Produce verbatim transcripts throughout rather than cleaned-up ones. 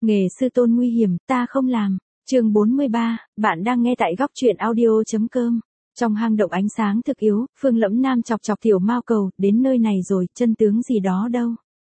Nghề sư tôn nguy hiểm, ta không làm. Chương bốn mươi ba, bạn đang nghe tại góc truyện audio chấm com. Trong hang động ánh sáng thực yếu, Phương Lẫm Nam chọc chọc Tiểu Mao Cầu, đến nơi này rồi, chân tướng gì đó đâu.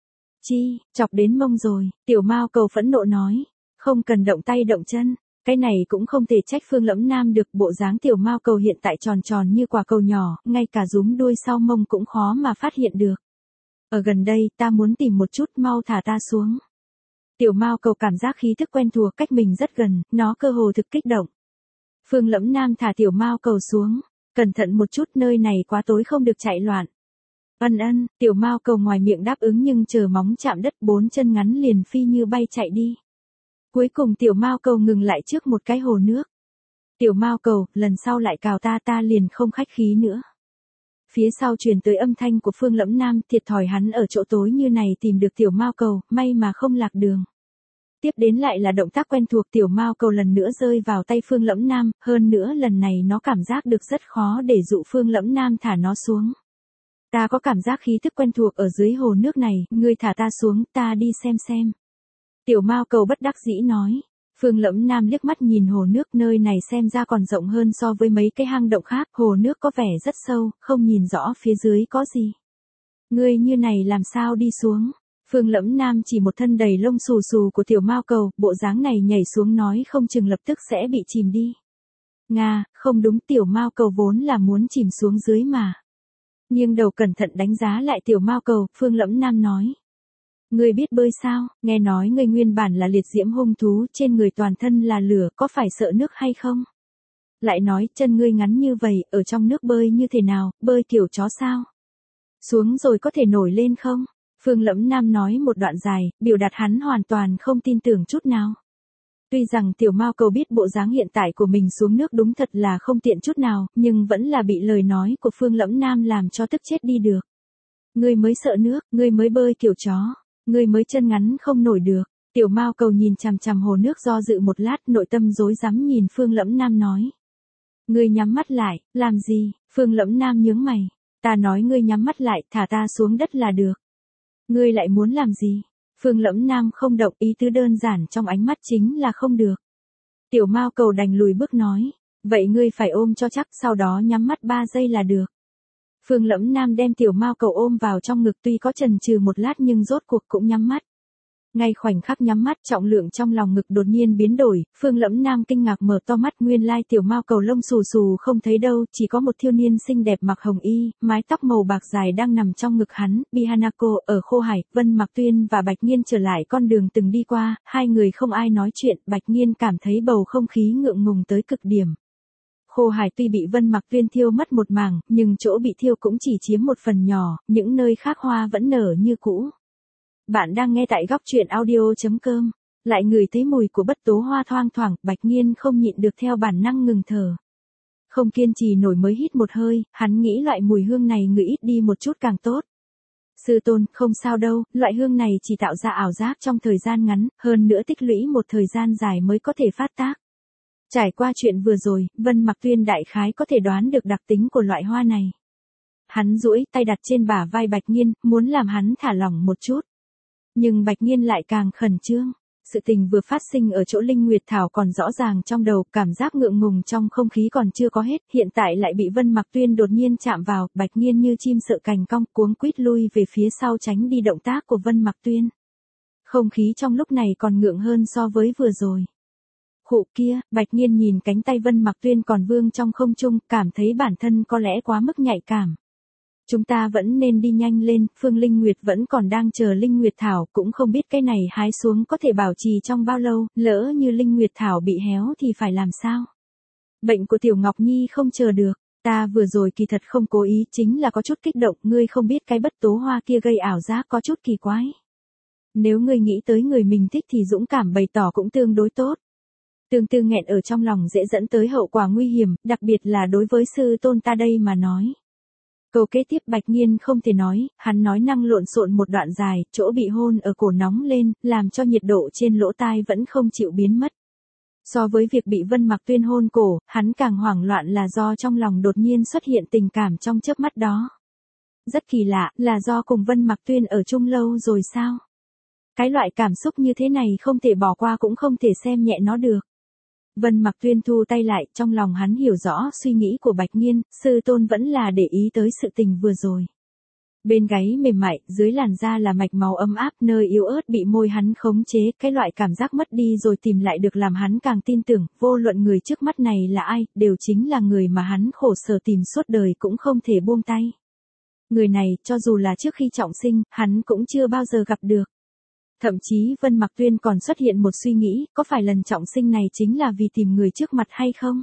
Chi, chọc đến mông rồi, Tiểu Mao Cầu phẫn nộ nói, không cần động tay động chân. Cái này cũng không thể trách Phương Lẫm Nam được, bộ dáng Tiểu Mao Cầu hiện tại tròn tròn như quả cầu nhỏ, ngay cả rúm đuôi sau mông cũng khó mà phát hiện được. Ở gần đây, ta muốn tìm một chút, mau thả ta xuống. Tiểu Mao Cầu cảm giác khí thức quen thuộc cách mình rất gần, nó cơ hồ thực kích động. Phương Lẫm Nam thả Tiểu Mao Cầu xuống, cẩn thận một chút, nơi này quá tối không được chạy loạn. Ân ân, Tiểu Mao Cầu ngoài miệng đáp ứng nhưng chờ móng chạm đất bốn chân ngắn liền phi như bay chạy đi. Cuối cùng Tiểu Mao Cầu ngừng lại trước một cái hồ nước. Tiểu Mao Cầu, lần sau lại cào ta ta liền không khách khí nữa. Phía sau truyền tới âm thanh của Phương Lẫm Nam, thiệt thòi hắn ở chỗ tối như này tìm được Tiểu Mao Cầu, may mà không lạc đường. Tiếp đến lại là động tác quen thuộc, Tiểu Mao Cầu lần nữa rơi vào tay Phương Lẫm Nam, hơn nữa lần này nó cảm giác được rất khó để dụ Phương Lẫm Nam thả nó xuống. Ta có cảm giác khí thức quen thuộc ở dưới hồ nước này, ngươi thả ta xuống, ta đi xem xem. Tiểu Mao Cầu bất đắc dĩ nói. Phương Lẫm Nam liếc mắt nhìn hồ nước, nơi này xem ra còn rộng hơn so với mấy cái hang động khác, hồ nước có vẻ rất sâu, không nhìn rõ phía dưới có gì. Ngươi như này làm sao đi xuống? Phương Lẫm Nam chỉ một thân đầy lông xù xù của Tiểu Mao Cầu, bộ dáng này nhảy xuống nói không chừng lập tức sẽ bị chìm đi. Nga, không đúng, Tiểu Mao Cầu vốn là muốn chìm xuống dưới mà. Nhưng đầu cẩn thận đánh giá lại Tiểu Mao Cầu, Phương Lẫm Nam nói. Ngươi biết bơi sao, nghe nói ngươi nguyên bản là liệt diễm hung thú, trên người toàn thân là lửa, có phải sợ nước hay không? Lại nói, chân ngươi ngắn như vậy, ở trong nước bơi như thế nào, bơi kiểu chó sao? Xuống rồi có thể nổi lên không? Phương Lẫm Nam nói một đoạn dài, biểu đạt hắn hoàn toàn không tin tưởng chút nào. Tuy rằng Tiểu Mao Cầu biết bộ dáng hiện tại của mình xuống nước đúng thật là không tiện chút nào, nhưng vẫn là bị lời nói của Phương Lẫm Nam làm cho tức chết đi được. Ngươi mới sợ nước, ngươi mới bơi kiểu chó. Ngươi mới chân ngắn không nổi được. Tiểu Mao Cầu nhìn chằm chằm hồ nước do dự một lát, nội tâm rối rắm nhìn Phương Lẫm Nam nói. Ngươi nhắm mắt lại, làm gì? Phương Lẫm Nam nhướng mày. Ta nói ngươi nhắm mắt lại, thả ta xuống đất là được. Ngươi lại muốn làm gì? Phương Lẫm Nam không động, ý tứ đơn giản trong ánh mắt chính là không được. Tiểu Mao Cầu đành lùi bước nói. Vậy ngươi phải ôm cho chắc, sau đó nhắm mắt ba giây là được. Phương Lẫm Nam đem Tiểu Mao Cầu ôm vào trong ngực, tuy có chần chừ một lát nhưng rốt cuộc cũng nhắm mắt. Ngay khoảnh khắc nhắm mắt, trọng lượng trong lòng ngực đột nhiên biến đổi, Phương Lẫm Nam kinh ngạc mở to mắt, nguyên lai Tiểu Mao Cầu lông xù xù không thấy đâu, chỉ có một thiếu niên xinh đẹp mặc hồng y, mái tóc màu bạc dài đang nằm trong ngực hắn. Bihanako, ở Khô Hải, Vân Mặc Tuyên và Bạch Nghiên trở lại con đường từng đi qua, hai người không ai nói chuyện, Bạch Nghiên cảm thấy bầu không khí ngượng ngùng tới cực điểm. Khô Hải tuy bị Vân Mặc Tuyên thiêu mất một mảng, nhưng chỗ bị thiêu cũng chỉ chiếm một phần nhỏ, những nơi khác hoa vẫn nở như cũ. Bạn đang nghe tại góc truyện audio chấm com, lại ngửi thấy mùi của bất tố hoa thoang thoảng, Bạch Nghiên không nhịn được theo bản năng ngừng thở. Không kiên trì nổi mới hít một hơi, hắn nghĩ loại mùi hương này ngửi ít đi một chút càng tốt. Sư tôn, không sao đâu, loại hương này chỉ tạo ra ảo giác trong thời gian ngắn, hơn nữa tích lũy một thời gian dài mới có thể phát tác. Trải qua chuyện vừa rồi, Vân Mặc Tuyên đại khái có thể đoán được đặc tính của loại hoa này. Hắn duỗi tay đặt trên bả vai Bạch Nghiên, muốn làm hắn thả lỏng một chút. Nhưng Bạch Nghiên lại càng khẩn trương. Sự tình vừa phát sinh ở chỗ Linh Nguyệt Thảo còn rõ ràng trong đầu, cảm giác ngượng ngùng trong không khí còn chưa có hết, hiện tại lại bị Vân Mặc Tuyên đột nhiên chạm vào, Bạch Nghiên như chim sợ cành cong, cuống quýt lui về phía sau tránh đi động tác của Vân Mặc Tuyên. Không khí trong lúc này còn ngượng hơn so với vừa rồi. Khụ kia, Bạch Nghiên nhìn cánh tay Vân Mặc Tuyên còn vương trong không trung, cảm thấy bản thân có lẽ quá mức nhạy cảm. Chúng ta vẫn nên đi nhanh lên, Phương Linh Nguyệt vẫn còn đang chờ Linh Nguyệt Thảo, cũng không biết cái này hái xuống có thể bảo trì trong bao lâu, lỡ như Linh Nguyệt Thảo bị héo thì phải làm sao? Bệnh của Tiểu Ngọc Nhi không chờ được, ta vừa rồi kỳ thật không cố ý, chính là có chút kích động, ngươi không biết cái bất tố hoa kia gây ảo giác có chút kỳ quái. Nếu ngươi nghĩ tới người mình thích thì dũng cảm bày tỏ cũng tương đối tốt. Tương tư nghẹn ở trong lòng dễ dẫn tới hậu quả nguy hiểm, đặc biệt là đối với sư tôn ta đây mà nói. Câu kế tiếp Bạch Nghiên không thể nói, hắn nói năng lộn xộn một đoạn dài, chỗ bị hôn ở cổ nóng lên, làm cho nhiệt độ trên lỗ tai vẫn không chịu biến mất. So với việc bị Vân Mặc Tuyên hôn cổ, hắn càng hoảng loạn là do trong lòng đột nhiên xuất hiện tình cảm trong chớp mắt đó. Rất kỳ lạ, là do cùng Vân Mặc Tuyên ở chung lâu rồi sao? Cái loại cảm xúc như thế này không thể bỏ qua cũng không thể xem nhẹ nó được. Vân Mặc Tuyên thu tay lại, trong lòng hắn hiểu rõ suy nghĩ của Bạch Nghiên, sư tôn vẫn là để ý tới sự tình vừa rồi. Bên gáy mềm mại, dưới làn da là mạch máu ấm áp, nơi yếu ớt bị môi hắn khống chế, cái loại cảm giác mất đi rồi tìm lại được làm hắn càng tin tưởng, vô luận người trước mắt này là ai, đều chính là người mà hắn khổ sở tìm suốt đời cũng không thể buông tay. Người này, cho dù là trước khi trọng sinh, hắn cũng chưa bao giờ gặp được. Thậm chí Vân Mặc Tuyên còn xuất hiện một suy nghĩ, có phải lần trọng sinh này chính là vì tìm người trước mặt hay không?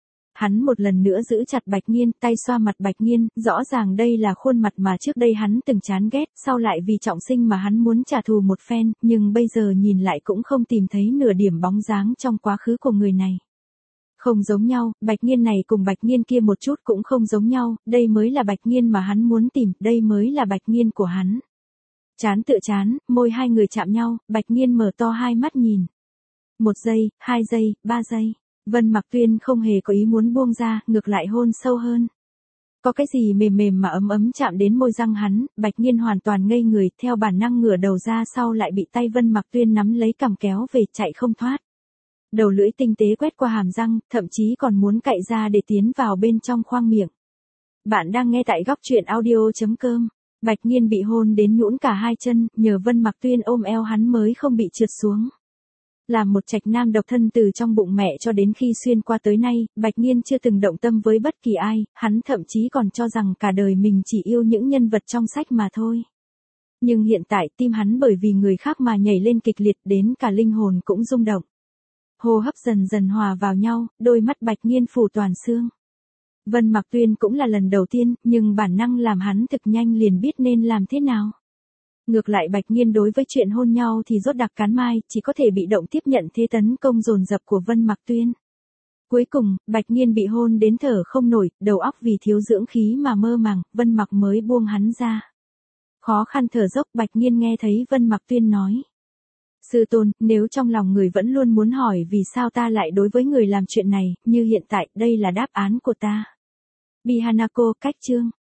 Hắn một lần nữa giữ chặt Bạch Nghiên, tay xoa mặt Bạch Nghiên, rõ ràng đây là khuôn mặt mà trước đây hắn từng chán ghét, sau lại vì trọng sinh mà hắn muốn trả thù một phen, nhưng bây giờ nhìn lại cũng không tìm thấy nửa điểm bóng dáng trong quá khứ của người này. Không giống nhau, Bạch Nghiên này cùng Bạch Nghiên kia một chút cũng không giống nhau, đây mới là Bạch Nghiên mà hắn muốn tìm, đây mới là Bạch Nghiên của hắn. Chán tựa chán, môi hai người chạm nhau, Bạch Nghiên mở to hai mắt nhìn. Một giây, hai giây, ba giây. Vân Mặc Tuyên không hề có ý muốn buông ra, ngược lại hôn sâu hơn. Có cái gì mềm mềm mà ấm ấm chạm đến môi răng hắn, Bạch Nghiên hoàn toàn ngây người, theo bản năng ngửa đầu ra sau lại bị tay Vân Mặc Tuyên nắm lấy cằm kéo về, chạy không thoát. Đầu lưỡi tinh tế quét qua hàm răng, thậm chí còn muốn cạy ra để tiến vào bên trong khoang miệng. Bạn đang nghe tại góc truyện audio chấm com. Bạch Nghiên bị hôn đến nhũn cả hai chân, nhờ Vân Mặc Tuyên ôm eo hắn mới không bị trượt xuống. Làm một trạch nam độc thân từ trong bụng mẹ cho đến khi xuyên qua tới nay, Bạch Nghiên chưa từng động tâm với bất kỳ ai, hắn thậm chí còn cho rằng cả đời mình chỉ yêu những nhân vật trong sách mà thôi. Nhưng hiện tại tim hắn bởi vì người khác mà nhảy lên kịch liệt, đến cả linh hồn cũng rung động. Hô hấp dần dần hòa vào nhau, đôi mắt Bạch Nghiên phủ toàn sương. Vân Mặc Tuyên cũng là lần đầu tiên, nhưng bản năng làm hắn thực nhanh liền biết nên làm thế nào. Ngược lại Bạch Nghiên đối với chuyện hôn nhau thì rốt đặc cán mai, chỉ có thể bị động tiếp nhận thế tấn công dồn dập của Vân Mặc Tuyên. Cuối cùng, Bạch Nghiên bị hôn đến thở không nổi, đầu óc vì thiếu dưỡng khí mà mơ màng, Vân Mặc mới buông hắn ra. Khó khăn thở dốc, Bạch Nghiên nghe thấy Vân Mặc Tuyên nói. Sư tôn, nếu trong lòng người vẫn luôn muốn hỏi vì sao ta lại đối với người làm chuyện này, như hiện tại, đây là đáp án của ta. Bi Hanako, cách chương.